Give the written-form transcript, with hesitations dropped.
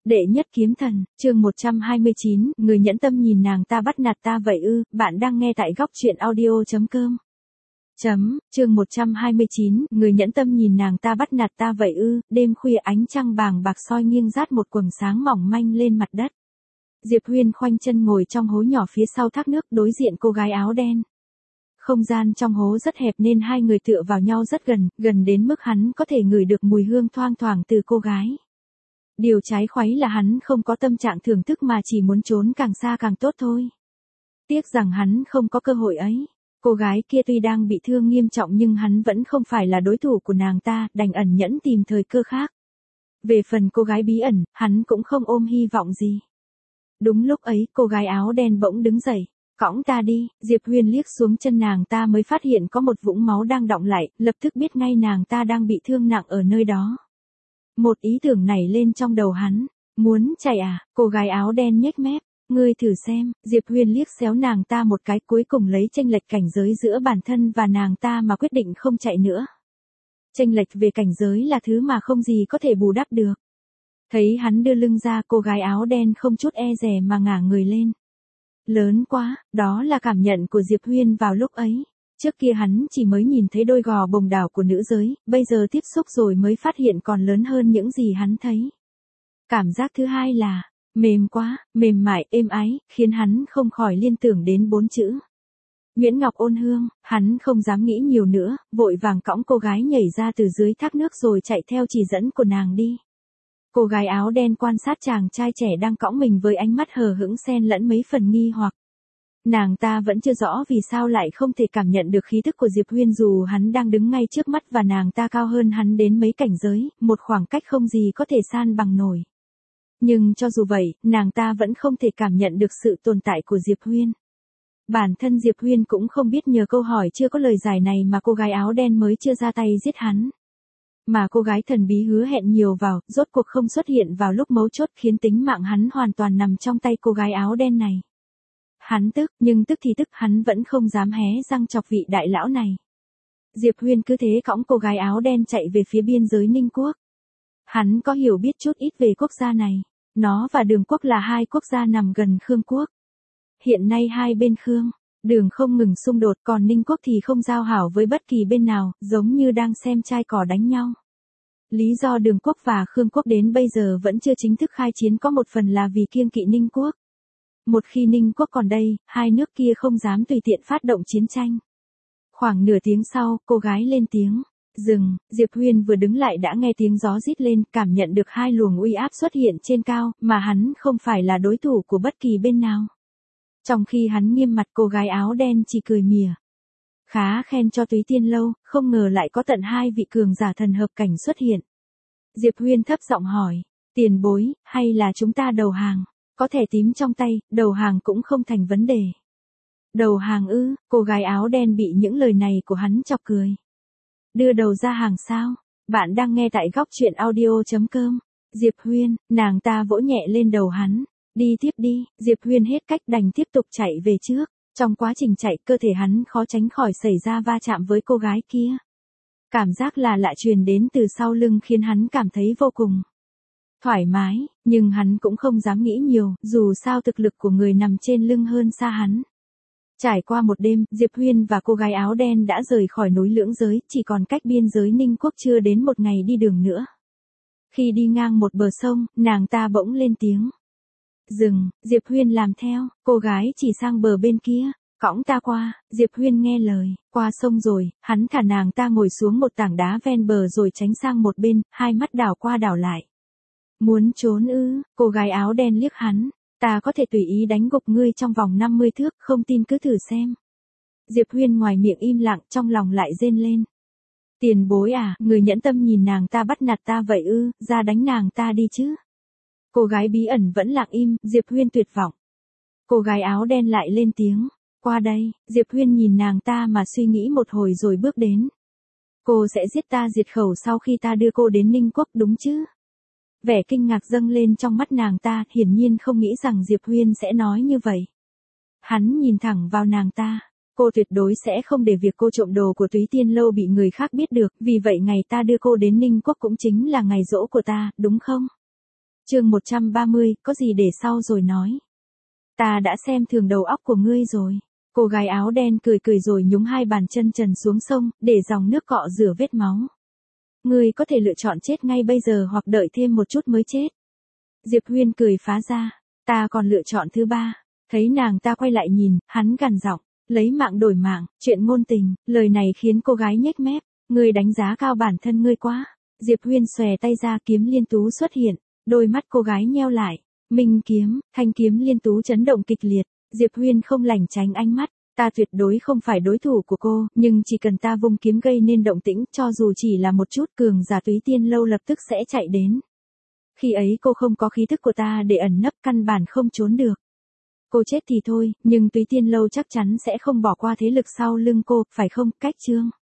Đệ nhất kiếm thần, chương 129, người nhẫn tâm nhìn nàng ta bắt nạt ta vậy ư, bạn đang nghe tại góc truyện audio.com. Chương 129, người nhẫn tâm nhìn nàng ta bắt nạt ta vậy ư, đêm khuya ánh trăng bàng bạc soi nghiêng rát một quầng sáng mỏng manh lên mặt đất. Diệp Huyên khoanh chân ngồi trong hố nhỏ phía sau thác nước đối diện cô gái áo đen. Không gian trong hố rất hẹp nên hai người tựa vào nhau rất gần, gần đến mức hắn có thể ngửi được mùi hương thoang thoảng từ cô gái. Điều trái khuấy là hắn không có tâm trạng thưởng thức mà chỉ muốn trốn càng xa càng tốt thôi. Tiếc rằng hắn không có cơ hội ấy. Cô gái kia tuy đang bị thương nghiêm trọng nhưng hắn vẫn không phải là đối thủ của nàng ta, đành ẩn nhẫn tìm thời cơ khác. Về phần cô gái bí ẩn, hắn cũng không ôm hy vọng gì. Đúng lúc ấy, cô gái áo đen bỗng đứng dậy. Cõng ta đi, Diệp Huyên liếc xuống chân nàng ta mới phát hiện có một vũng máu đang đọng lại, lập tức biết ngay nàng ta đang bị thương nặng ở nơi đó. Một ý tưởng nảy lên trong đầu hắn, muốn chạy à, cô gái áo đen nhếch mép, ngươi thử xem, Diệp Huyên liếc xéo nàng ta một cái cuối cùng lấy chênh lệch cảnh giới giữa bản thân và nàng ta mà quyết định không chạy nữa. Chênh lệch về cảnh giới là thứ mà không gì có thể bù đắp được. Thấy hắn đưa lưng ra cô gái áo đen không chút e dè mà ngả người lên. Lớn quá, đó là cảm nhận của Diệp Huyên vào lúc ấy. Trước kia hắn chỉ mới nhìn thấy đôi gò bồng đảo của nữ giới, bây giờ tiếp xúc rồi mới phát hiện còn lớn hơn những gì hắn thấy. Cảm giác thứ hai là, mềm quá, mềm mại, êm ái, khiến hắn không khỏi liên tưởng đến 4 chữ. Nguyễn Ngọc Ôn Hương, hắn không dám nghĩ nhiều nữa, vội vàng cõng cô gái nhảy ra từ dưới thác nước rồi chạy theo chỉ dẫn của nàng đi. Cô gái áo đen quan sát chàng trai trẻ đang cõng mình với ánh mắt hờ hững xen lẫn mấy phần nghi hoặc. Nàng ta vẫn chưa rõ vì sao lại không thể cảm nhận được khí tức của Diệp Huyên dù hắn đang đứng ngay trước mắt và nàng ta cao hơn hắn đến mấy cảnh giới, một khoảng cách không gì có thể san bằng nổi. Nhưng cho dù vậy, nàng ta vẫn không thể cảm nhận được sự tồn tại của Diệp Huyên. Bản thân Diệp Huyên cũng không biết nhờ câu hỏi chưa có lời giải này mà cô gái áo đen mới chưa ra tay giết hắn. Mà cô gái thần bí hứa hẹn nhiều vào, rốt cuộc không xuất hiện vào lúc mấu chốt khiến tính mạng hắn hoàn toàn nằm trong tay cô gái áo đen này. Hắn tức, nhưng tức thì tức hắn vẫn không dám hé răng chọc vị đại lão này. Diệp Huyên cứ thế cõng cô gái áo đen chạy về phía biên giới Ninh Quốc. Hắn có hiểu biết chút ít về quốc gia này. Nó và Đường Quốc là hai quốc gia nằm gần Khương Quốc. Hiện nay hai bên Khương, Đường không ngừng xung đột còn Ninh Quốc thì không giao hảo với bất kỳ bên nào, giống như đang xem trai cỏ đánh nhau. Lý do Đường Quốc và Khương Quốc đến bây giờ vẫn chưa chính thức khai chiến có một phần là vì kiêng kỵ Ninh Quốc. Một khi Ninh Quốc còn đây, hai nước kia không dám tùy tiện phát động chiến tranh. Khoảng nửa tiếng sau, cô gái lên tiếng. Dừng, Diệp Huyên vừa đứng lại đã nghe tiếng gió rít lên, cảm nhận được hai luồng uy áp xuất hiện trên cao, mà hắn không phải là đối thủ của bất kỳ bên nào. Trong khi hắn nghiêm mặt cô gái áo đen chỉ cười mỉa. Khá khen cho Túy Tiên Lâu, không ngờ lại có tận hai vị cường giả thần hợp cảnh xuất hiện. Diệp Huyên thấp giọng hỏi, tiền bối, hay là chúng ta đầu hàng? Có thẻ tím trong tay, đầu hàng cũng không thành vấn đề. Đầu hàng ư, cô gái áo đen bị những lời này của hắn chọc cười. Đưa đầu ra hàng sao? Bạn đang nghe tại góc truyện audio.com. Diệp Huyên, nàng ta vỗ nhẹ lên đầu hắn. Đi tiếp đi, Diệp Huyên hết cách đành tiếp tục chạy về trước. Trong quá trình chạy cơ thể hắn khó tránh khỏi xảy ra va chạm với cô gái kia. Cảm giác là lạ truyền đến từ sau lưng khiến hắn cảm thấy vô cùng thoải mái, nhưng hắn cũng không dám nghĩ nhiều, dù sao thực lực của người nằm trên lưng hơn xa hắn. Trải qua một đêm, Diệp Huyên và cô gái áo đen đã rời khỏi núi Lưỡng Giới, chỉ còn cách biên giới Ninh Quốc chưa đến một ngày đi đường nữa. Khi đi ngang một bờ sông, nàng ta bỗng lên tiếng. Dừng, Diệp Huyên làm theo, cô gái chỉ sang bờ bên kia, cõng ta qua, Diệp Huyên nghe lời, qua sông rồi, hắn thả nàng ta ngồi xuống một tảng đá ven bờ rồi tránh sang một bên, hai mắt đảo qua đảo lại. Muốn trốn ư, cô gái áo đen liếc hắn, ta có thể tùy ý đánh gục ngươi trong vòng 50 thước, không tin cứ thử xem. Diệp Huyên ngoài miệng im lặng, trong lòng lại rên lên. Tiền bối à, người nhẫn tâm nhìn nàng ta bắt nạt ta vậy ư, ra đánh nàng ta đi chứ. Cô gái bí ẩn vẫn lặng im, Diệp Huyên tuyệt vọng. Cô gái áo đen lại lên tiếng, qua đây, Diệp Huyên nhìn nàng ta mà suy nghĩ một hồi rồi bước đến. Cô sẽ giết ta diệt khẩu sau khi ta đưa cô đến Ninh Quốc đúng chứ? Vẻ kinh ngạc dâng lên trong mắt nàng ta, hiển nhiên không nghĩ rằng Diệp Huyên sẽ nói như vậy. Hắn nhìn thẳng vào nàng ta, cô tuyệt đối sẽ không để việc cô trộm đồ của Túy Tiên Lâu bị người khác biết được, vì vậy ngày ta đưa cô đến Ninh Quốc cũng chính là ngày giỗ của ta, đúng không? Chương 130, có gì để sau rồi nói. Ta đã xem thường đầu óc của ngươi rồi. Cô gái áo đen cười cười rồi nhúng hai bàn chân trần xuống sông, để dòng nước cọ rửa vết máu. Ngươi có thể lựa chọn chết ngay bây giờ hoặc đợi thêm một chút mới chết. Diệp Huyên cười phá ra. Ta còn lựa chọn thứ ba. Thấy nàng ta quay lại nhìn, hắn gằn giọng. Lấy mạng đổi mạng, chuyện ngôn tình, lời này khiến cô gái nhếch mép. Ngươi đánh giá cao bản thân ngươi quá. Diệp Huyên xòe tay ra, kiếm liên tú xuất hiện. Đôi mắt cô gái nheo lại. Minh kiếm, thanh kiếm liên tú chấn động kịch liệt. Diệp Huyên không lảng tránh ánh mắt. Ta tuyệt đối không phải đối thủ của cô, nhưng chỉ cần ta vung kiếm gây nên động tĩnh, cho dù chỉ là một chút, cường giả Túy Tiên Lâu lập tức sẽ chạy đến. Khi ấy cô không có khí thức của ta để ẩn nấp, căn bản không trốn được. Cô chết thì thôi, nhưng Túy Tiên Lâu chắc chắn sẽ không bỏ qua thế lực sau lưng cô, phải không, Cách Trương?